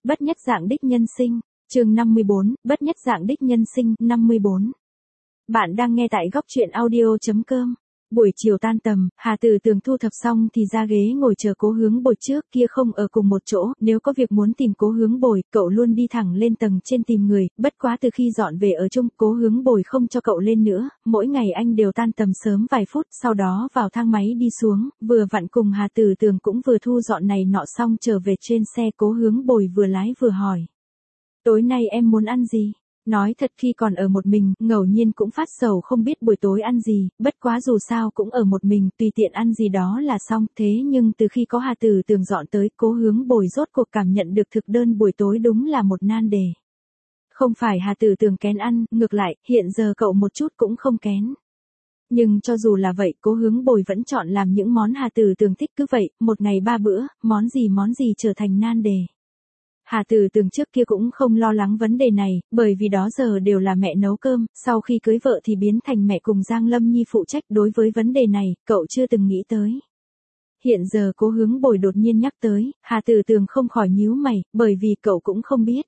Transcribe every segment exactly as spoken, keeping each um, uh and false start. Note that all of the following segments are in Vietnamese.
bất nhất dạng đích nhân sinh, chương năm mươi bốn, bất nhất dạng đích nhân sinh, năm mươi bốn. Bạn đang nghe tại góc truyện audio.com. Buổi chiều tan tầm, Hà Từ Tường thu thập xong thì ra ghế ngồi chờ Cố Hướng Bồi, trước kia không ở cùng một chỗ, nếu có việc muốn tìm Cố Hướng Bồi, cậu luôn đi thẳng lên tầng trên tìm người, bất quá từ khi dọn về ở chung, Cố Hướng Bồi không cho cậu lên nữa, mỗi ngày anh đều tan tầm sớm vài phút, sau đó vào thang máy đi xuống, vừa vặn cùng Hà Từ Tường cũng vừa thu dọn này nọ xong trở về trên xe. Cố Hướng Bồi vừa lái vừa hỏi: tối nay em muốn ăn gì? Nói thật khi còn ở một mình, ngẫu nhiên cũng phát sầu không biết buổi tối ăn gì, bất quá dù sao cũng ở một mình, tùy tiện ăn gì đó là xong. Thế nhưng từ khi có Hà Từ Tường dọn tới, Cố Hướng Bồi rốt cuộc cảm nhận được thực đơn buổi tối đúng là một nan đề. Không phải Hà Từ Tường kén ăn, ngược lại, hiện giờ cậu một chút cũng không kén. Nhưng cho dù là vậy, Cố Hướng Bồi vẫn chọn làm những món Hà Từ Tường thích, cứ vậy, một ngày ba bữa, món gì món gì trở thành nan đề. Hà Từ Tường trước kia cũng không lo lắng vấn đề này, bởi vì đó giờ đều là mẹ nấu cơm, sau khi cưới vợ thì biến thành mẹ cùng Giang Lâm Nhi phụ trách, đối với vấn đề này, cậu chưa từng nghĩ tới. Hiện giờ Cố Hướng Bồi đột nhiên nhắc tới, Hà Từ Tường không khỏi nhíu mày, bởi vì cậu cũng không biết.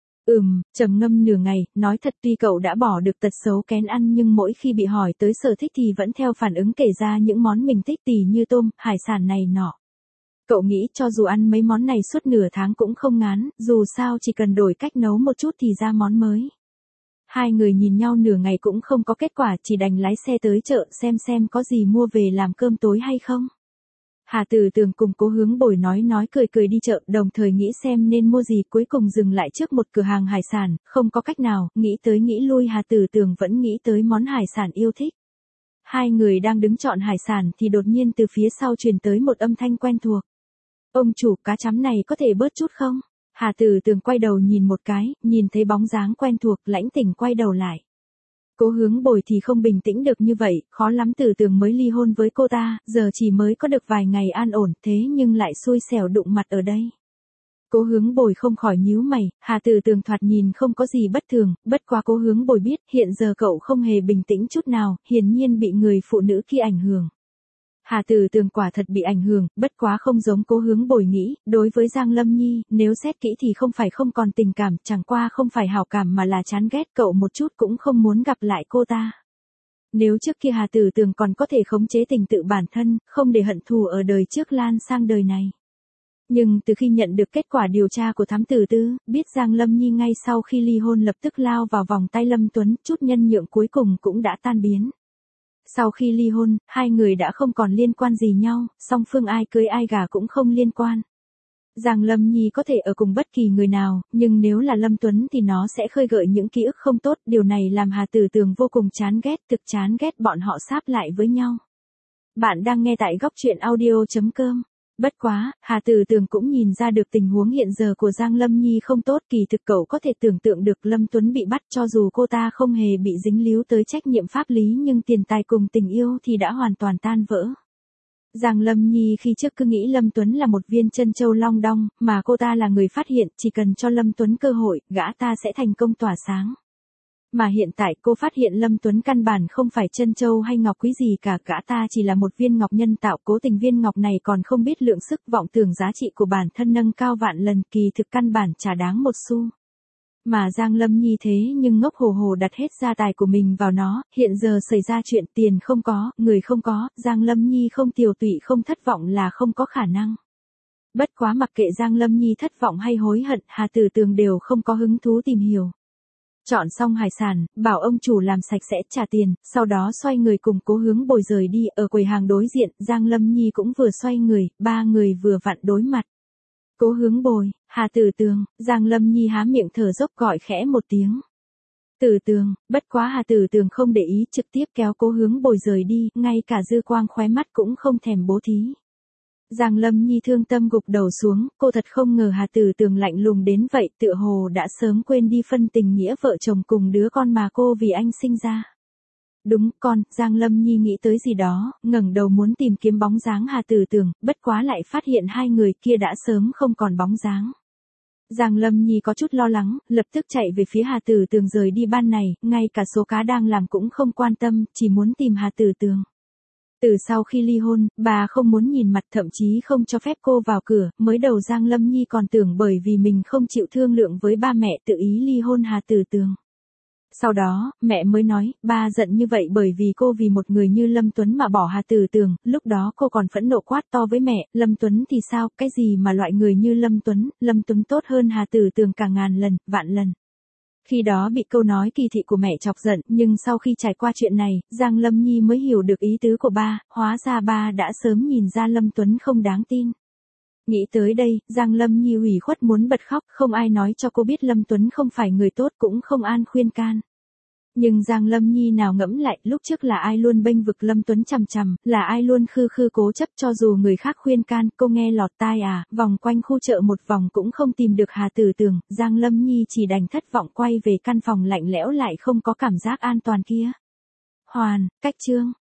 Ừm, trầm ngâm nửa ngày, nói thật tuy cậu đã bỏ được tật xấu kén ăn nhưng mỗi khi bị hỏi tới sở thích thì vẫn theo phản ứng kể ra những món mình thích tỉ như tôm, hải sản này nọ. Cậu nghĩ cho dù ăn mấy món này suốt nửa tháng cũng không ngán, dù sao chỉ cần đổi cách nấu một chút thì ra món mới. Hai người nhìn nhau nửa ngày cũng không có kết quả, chỉ đành lái xe tới chợ xem xem có gì mua về làm cơm tối hay không. Hà Từ Tường cùng Cố Hướng Bồi nói nói cười cười đi chợ, đồng thời nghĩ xem nên mua gì, cuối cùng dừng lại trước một cửa hàng hải sản, không có cách nào, nghĩ tới nghĩ lui Hà Từ Tường vẫn nghĩ tới món hải sản yêu thích. Hai người đang đứng chọn hải sản thì đột nhiên từ phía sau truyền tới một âm thanh quen thuộc. Ông chủ, cá chấm này có thể bớt chút không? Hà Từ Tường quay đầu nhìn một cái, nhìn thấy bóng dáng quen thuộc, lãnh tỉnh quay đầu lại. Cố Hướng Bồi thì không bình tĩnh được như vậy, khó lắm Từ Tường mới ly hôn với cô ta, giờ chỉ mới có được vài ngày an ổn, thế nhưng lại xui xẻo đụng mặt ở đây. Cố Hướng Bồi không khỏi nhíu mày, Hà Từ Tường thoạt nhìn không có gì bất thường, bất quá Cố Hướng Bồi biết, hiện giờ cậu không hề bình tĩnh chút nào, hiển nhiên bị người phụ nữ kia ảnh hưởng. Hà Từ Tường quả thật bị ảnh hưởng, bất quá không giống Cố Hướng Bồi nghĩ, đối với Giang Lâm Nhi, nếu xét kỹ thì không phải không còn tình cảm, chẳng qua không phải hảo cảm mà là chán ghét, cậu một chút cũng không muốn gặp lại cô ta. Nếu trước kia Hà Từ Tường còn có thể khống chế tình tự bản thân, không để hận thù ở đời trước lan sang đời này. Nhưng từ khi nhận được kết quả điều tra của thám tử tư, biết Giang Lâm Nhi ngay sau khi ly hôn lập tức lao vào vòng tay Lâm Tuấn, chút nhân nhượng cuối cùng cũng đã tan biến. Sau khi ly hôn, hai người đã không còn liên quan gì nhau, song phương ai cưới ai gả cũng không liên quan. Giang Lâm Nhi có thể ở cùng bất kỳ người nào, nhưng nếu là Lâm Tuấn thì nó sẽ khơi gợi những ký ức không tốt, điều này làm Hà Từ Tường vô cùng chán ghét, thực chán ghét bọn họ sáp lại với nhau. Bạn đang nghe tại góc truyện audio.com. Bất quá, Hà Từ Tường cũng nhìn ra được tình huống hiện giờ của Giang Lâm Nhi không tốt, kỳ thực cậu có thể tưởng tượng được Lâm Tuấn bị bắt cho dù cô ta không hề bị dính líu tới trách nhiệm pháp lý nhưng tiền tài cùng tình yêu thì đã hoàn toàn tan vỡ. Giang Lâm Nhi khi trước cứ nghĩ Lâm Tuấn là một viên chân châu long đong, mà cô ta là người phát hiện, chỉ cần cho Lâm Tuấn cơ hội, gã ta sẽ thành công tỏa sáng. Mà hiện tại cô phát hiện Lâm Tuấn căn bản không phải chân châu hay ngọc quý gì cả, gã ta chỉ là một viên ngọc nhân tạo, cố tình viên ngọc này còn không biết lượng sức, vọng tưởng giá trị của bản thân nâng cao vạn lần, kỳ thực căn bản chả đáng một xu. Mà Giang Lâm Nhi thế nhưng ngốc hồ hồ đặt hết gia tài của mình vào nó, hiện giờ xảy ra chuyện tiền không có, người không có, Giang Lâm Nhi không tiều tụy không thất vọng là không có khả năng. Bất quá mặc kệ Giang Lâm Nhi thất vọng hay hối hận, Hà Từ Tường đều không có hứng thú tìm hiểu. Chọn xong hải sản, bảo ông chủ làm sạch sẽ trả tiền, sau đó xoay người cùng Cố Hướng Bồi rời đi, ở quầy hàng đối diện, Giang Lâm Nhi cũng vừa xoay người, ba người vừa vặn đối mặt. Cố Hướng Bồi, Hà Từ Tường, Giang Lâm Nhi há miệng thở dốc gọi khẽ một tiếng. Từ Tường, bất quá Hà Từ Tường không để ý, trực tiếp kéo Cố Hướng Bồi rời đi, ngay cả dư quang khóe mắt cũng không thèm bố thí. Giang Lâm Nhi thương tâm gục đầu xuống, cô thật không ngờ Hà Từ Tường lạnh lùng đến vậy, tựa hồ đã sớm quên đi phân tình nghĩa vợ chồng cùng đứa con mà cô vì anh sinh ra. Đúng, con, Giang Lâm Nhi nghĩ tới gì đó, ngẩng đầu muốn tìm kiếm bóng dáng Hà Từ Tường, bất quá lại phát hiện hai người kia đã sớm không còn bóng dáng. Giang Lâm Nhi có chút lo lắng, lập tức chạy về phía Hà Từ Tường rời đi ban này, ngay cả số cá đang làm cũng không quan tâm, chỉ muốn tìm Hà Từ Tường. Từ sau khi ly hôn, bà không muốn nhìn mặt, thậm chí không cho phép cô vào cửa, mới đầu Giang Lâm Nhi còn tưởng bởi vì mình không chịu thương lượng với ba mẹ tự ý ly hôn Hà Tử Tường. Sau đó, mẹ mới nói, ba giận như vậy bởi vì cô vì một người như Lâm Tuấn mà bỏ Hà Tử Tường, lúc đó cô còn phẫn nộ quát to với mẹ, Lâm Tuấn thì sao, cái gì mà loại người như Lâm Tuấn, Lâm Tuấn tốt hơn Hà Tử Tường cả ngàn lần, vạn lần. Khi đó bị câu nói kỳ thị của mẹ chọc giận, nhưng sau khi trải qua chuyện này, Giang Lâm Nhi mới hiểu được ý tứ của ba, hóa ra ba đã sớm nhìn ra Lâm Tuấn không đáng tin. Nghĩ tới đây, Giang Lâm Nhi ủy khuất muốn bật khóc, không ai nói cho cô biết Lâm Tuấn không phải người tốt, cũng không an khuyên can. Nhưng Giang Lâm Nhi nào ngẫm lại, lúc trước là ai luôn bênh vực Lâm Tuấn chằm chằm, là ai luôn khư khư cố chấp cho dù người khác khuyên can, cô nghe lọt tai à, vòng quanh khu chợ một vòng cũng không tìm được Hà Tử Tường, Giang Lâm Nhi chỉ đành thất vọng quay về căn phòng lạnh lẽo lại không có cảm giác an toàn kia. Hoàn, cách chương.